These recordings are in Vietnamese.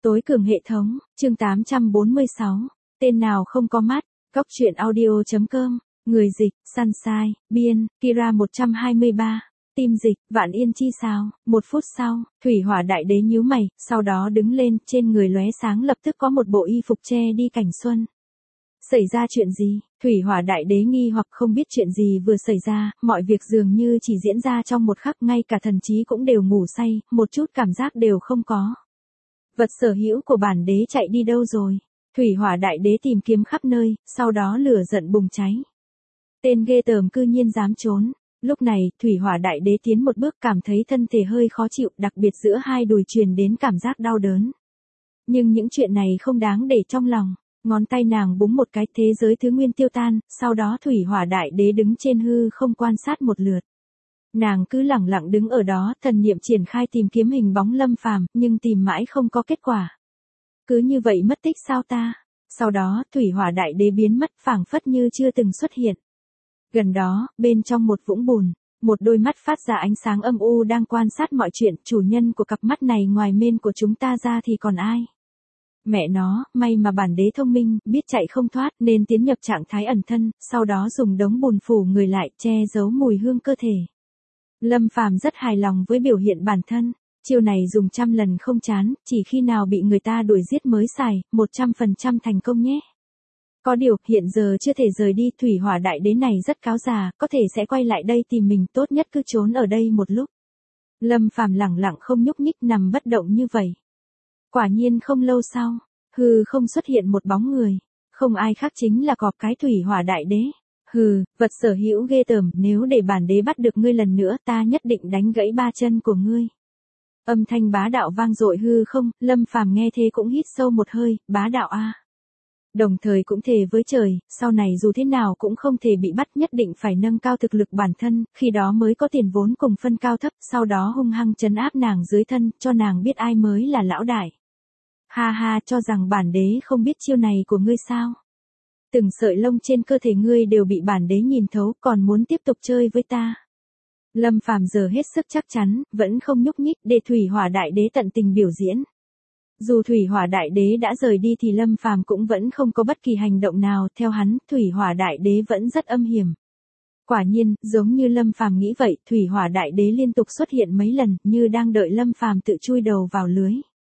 Tối cường hệ thống, chương 846, tên nào không có mắt, góc truyện audio.com, người dịch, Sunshine, biên, Kira 123, tim dịch, Vạn Yên chi sao, 1 phút sau, thủy hỏa đại đế nhíu mày, sau đó đứng lên, trên người lóe sáng lập tức có một bộ y phục che đi cảnh xuân. Xảy ra chuyện gì? Thủy hỏa đại đế nghi hoặc không biết chuyện gì vừa xảy ra, mọi việc dường như chỉ diễn ra trong một khắc, ngay cả thần trí cũng đều ngủ say, một chút cảm giác đều không có. Vật sở hữu của bản đế chạy đi đâu rồi? Thủy hỏa đại đế tìm kiếm khắp nơi, sau đó lửa giận bùng cháy. Tên ghê tởm cư nhiên dám trốn. Lúc này, thủy hỏa đại đế tiến một bước, cảm thấy thân thể hơi khó chịu, đặc biệt giữa hai đùi truyền đến cảm giác đau đớn. Nhưng những chuyện này không đáng để trong lòng. Ngón tay nàng búng một cái, thế giới thứ nguyên tiêu tan, sau đó thủy hỏa đại đế đứng trên hư không quan sát một lượt. Nàng cứ lẳng lặng đứng ở đó, thần niệm triển khai tìm kiếm hình bóng Lâm Phàm, nhưng tìm mãi không có kết quả. Cứ như vậy mất tích sao ta? Sau đó, thủy hỏa đại đế biến mất, phảng phất như chưa từng xuất hiện. Gần đó, bên trong một vũng bùn, một đôi mắt phát ra ánh sáng âm u đang quan sát mọi chuyện, chủ nhân của cặp mắt này ngoài mên của chúng ta ra thì còn ai? Mẹ nó, may mà bản đế thông minh, biết chạy không thoát nên tiến nhập trạng thái ẩn thân, sau đó dùng đống bùn phủ người lại, che giấu mùi hương cơ thể. Lâm Phàm rất hài lòng với biểu hiện bản thân, chiêu này dùng 100 lần không chán, chỉ khi nào bị người ta đuổi giết mới xài, 100% thành công nhé. Có điều, hiện giờ chưa thể rời đi, thủy hỏa đại đế này rất cáo già, có thể sẽ quay lại đây tìm mình, tốt nhất cứ trốn ở đây một lúc. Lâm Phàm lẳng lặng không nhúc nhích nằm bất động như vậy. Quả nhiên không lâu sau, hư không xuất hiện một bóng người, không ai khác chính là cọp cái thủy hỏa đại đế. Hừ, vật sở hữu ghê tởm, nếu để bản đế bắt được ngươi lần nữa ta nhất định đánh gãy 3 chân của ngươi. Âm thanh bá đạo vang dội hư không, Lâm Phàm nghe thế cũng hít sâu một hơi, bá đạo a. Đồng thời cũng thề với trời, sau này dù thế nào cũng không thể bị bắt, nhất định phải nâng cao thực lực bản thân, khi đó mới có tiền vốn cùng phân cao thấp, sau đó hung hăng trấn áp nàng dưới thân, cho nàng biết ai mới là lão đại. Ha ha, cho rằng bản đế không biết chiêu này của ngươi sao? Từng sợi lông trên cơ thể ngươi đều bị bản đế nhìn thấu, còn muốn tiếp tục chơi với ta. Lâm Phàm giờ hết sức chắc chắn, vẫn không nhúc nhích, để thủy hỏa đại đế tận tình biểu diễn. Dù thủy hỏa đại đế đã rời đi thì Lâm Phàm cũng vẫn không có bất kỳ hành động nào, theo hắn, thủy hỏa đại đế vẫn rất âm hiểm. Quả nhiên, giống như Lâm Phàm nghĩ vậy, thủy hỏa đại đế liên tục xuất hiện mấy lần, như đang đợi Lâm Phàm tự chui đầu vào lưới.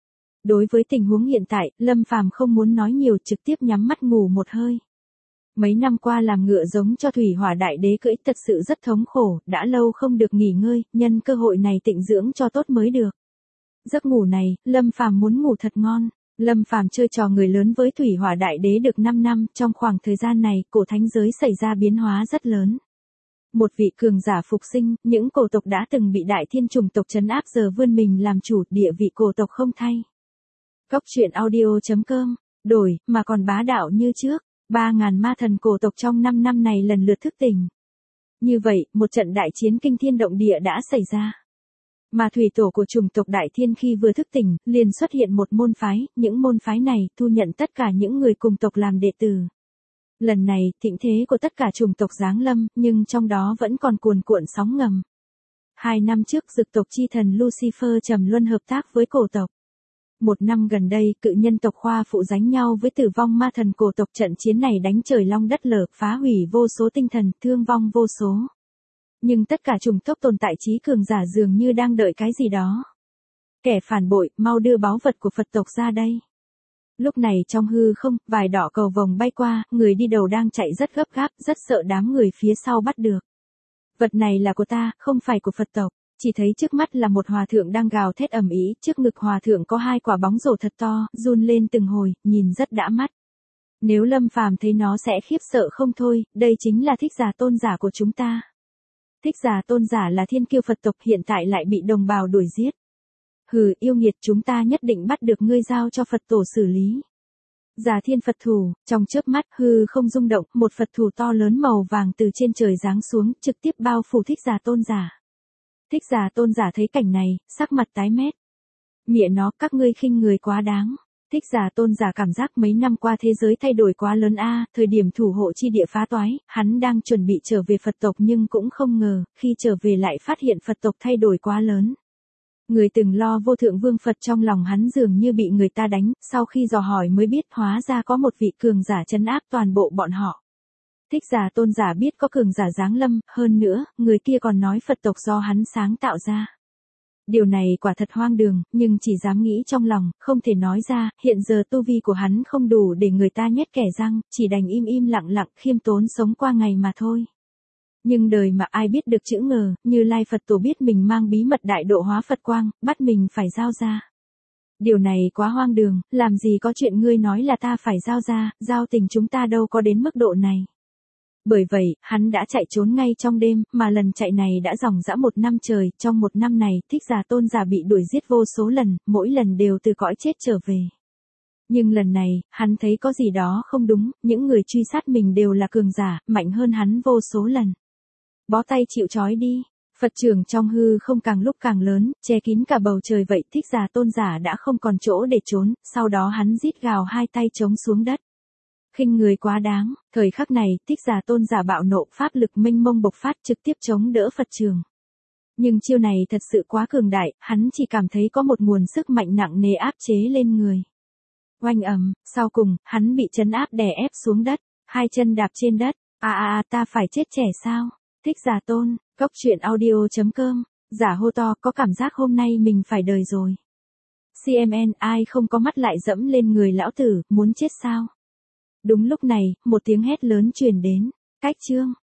Đối với tình huống hiện tại, Lâm Phàm không muốn nói nhiều, trực tiếp nhắm mắt ngủ một hơi. Mấy năm qua làm ngựa giống cho thủy hỏa đại đế cưỡi thật sự rất thống khổ, đã lâu không được nghỉ ngơi, nhân cơ hội này tịnh dưỡng cho tốt mới được. Giấc ngủ này, Lâm Phàm muốn ngủ thật ngon. Lâm Phàm chơi trò người lớn với thủy hỏa đại đế được 5 năm, trong khoảng thời gian này, cổ thánh giới xảy ra biến hóa rất lớn. Một vị cường giả phục sinh, những cổ tộc đã từng bị đại thiên chủng tộc trấn áp giờ vươn mình làm chủ, địa vị cổ tộc không thay. Góc truyện audio.com, đổi, mà còn bá đạo như trước, 3.000 ma thần cổ tộc trong 5 năm này lần lượt thức tỉnh. Như vậy, một trận đại chiến kinh thiên động địa đã xảy ra. Mà thủy tổ của chủng tộc đại thiên khi vừa thức tỉnh, liền xuất hiện một môn phái, những môn phái này thu nhận tất cả những người cùng tộc làm đệ tử. Lần này, thịnh thế của tất cả chủng tộc giáng lâm, nhưng trong đó vẫn còn cuồn cuộn sóng ngầm. 2 năm trước dực tộc chi thần Lucifer trầm luân hợp tác với cổ tộc. 1 năm gần đây, cự nhân tộc Khoa phụ giánh nhau với tử vong ma thần cổ tộc, trận chiến này đánh trời long đất lở, phá hủy vô số tinh thần, thương vong vô số. Nhưng tất cả chủng tộc tồn tại trí cường giả dường như đang đợi cái gì đó. Kẻ phản bội, mau đưa báu vật của Phật tộc ra đây. Lúc này trong hư không, vài đỏ cầu vồng bay qua, người đi đầu đang chạy rất gấp gáp, rất sợ đám người phía sau bắt được. Vật này là của ta, không phải của Phật tộc. Chỉ thấy trước mắt là một hòa thượng đang gào thét ầm ĩ, trước ngực hòa thượng có 2 quả bóng rổ thật to, run lên từng hồi, nhìn rất đã mắt. Nếu Lâm Phàm thấy nó sẽ khiếp sợ không thôi, đây chính là thích giả tôn giả của chúng ta. Thích giả tôn giả là thiên kiêu Phật tộc, hiện tại lại bị đồng bào đuổi giết. Hừ, yêu nghiệt, chúng ta nhất định bắt được ngươi giao cho Phật tổ xử lý. Giả thiên Phật thủ, trong chớp mắt hư không rung động, một Phật thủ to lớn màu vàng từ trên trời giáng xuống, trực tiếp bao phủ thích giả tôn giả. Thích giả tôn giả thấy cảnh này, sắc mặt tái mét. Mẹ nó, các ngươi khinh người quá đáng. Thích giả tôn giả cảm giác mấy năm qua thế giới thay đổi quá lớn a, thời điểm thủ hộ chi địa phá toái, hắn đang chuẩn bị trở về Phật tộc nhưng cũng không ngờ, khi trở về lại phát hiện Phật tộc thay đổi quá lớn. Người từng lo vô thượng vương Phật trong lòng hắn dường như bị người ta đánh, sau khi dò hỏi mới biết hóa ra có một vị cường giả trấn áp toàn bộ bọn họ. Thích Giả Tôn giả biết có cường giả giáng lâm, hơn nữa, người kia còn nói Phật tộc do hắn sáng tạo ra. Điều này quả thật hoang đường, nhưng chỉ dám nghĩ trong lòng, không thể nói ra, hiện giờ tu vi của hắn không đủ để người ta nhét kẻ răng, chỉ đành im im lặng lặng khiêm tốn sống qua ngày mà thôi. Nhưng đời mà ai biết được chữ ngờ, Như Lai Phật Tổ biết mình mang bí mật đại độ hóa Phật quang, bắt mình phải giao ra. Điều này quá hoang đường, làm gì có chuyện ngươi nói là ta phải giao ra, giao tình chúng ta đâu có đến mức độ này. Bởi vậy, hắn đã chạy trốn ngay trong đêm, mà lần chạy này đã dòng dã 1 năm trời, trong 1 năm này, Thích Giả Tôn giả bị đuổi giết vô số lần, mỗi lần đều từ cõi chết trở về. Nhưng lần này, hắn thấy có gì đó không đúng, những người truy sát mình đều là cường giả, mạnh hơn hắn vô số lần. Bó tay chịu trói đi. Phật trưởng trong hư không càng lúc càng lớn, che kín cả bầu trời vậy Thích Giả Tôn giả đã không còn chỗ để trốn, sau đó hắn rít gào hai tay chống xuống đất. Khinh người quá đáng, thời khắc này, Thích Giả Tôn giả bạo nộ pháp lực mênh mông bộc phát trực tiếp chống đỡ Phật trường. Nhưng chiêu này thật sự quá cường đại, hắn chỉ cảm thấy có một nguồn sức mạnh nặng nề áp chế lên người. Oanh ầm, sau cùng, hắn bị trấn áp đè ép xuống đất, hai chân đạp trên đất, ta phải chết trẻ sao? Thích Giả Tôn, Cốc Truyện Audio.com, giả hô to, có cảm giác hôm nay mình phải đời rồi. CMN, ai không có mắt lại dẫm lên người lão tử, muốn chết sao? Đúng lúc này, một tiếng hét lớn truyền đến, cách chương.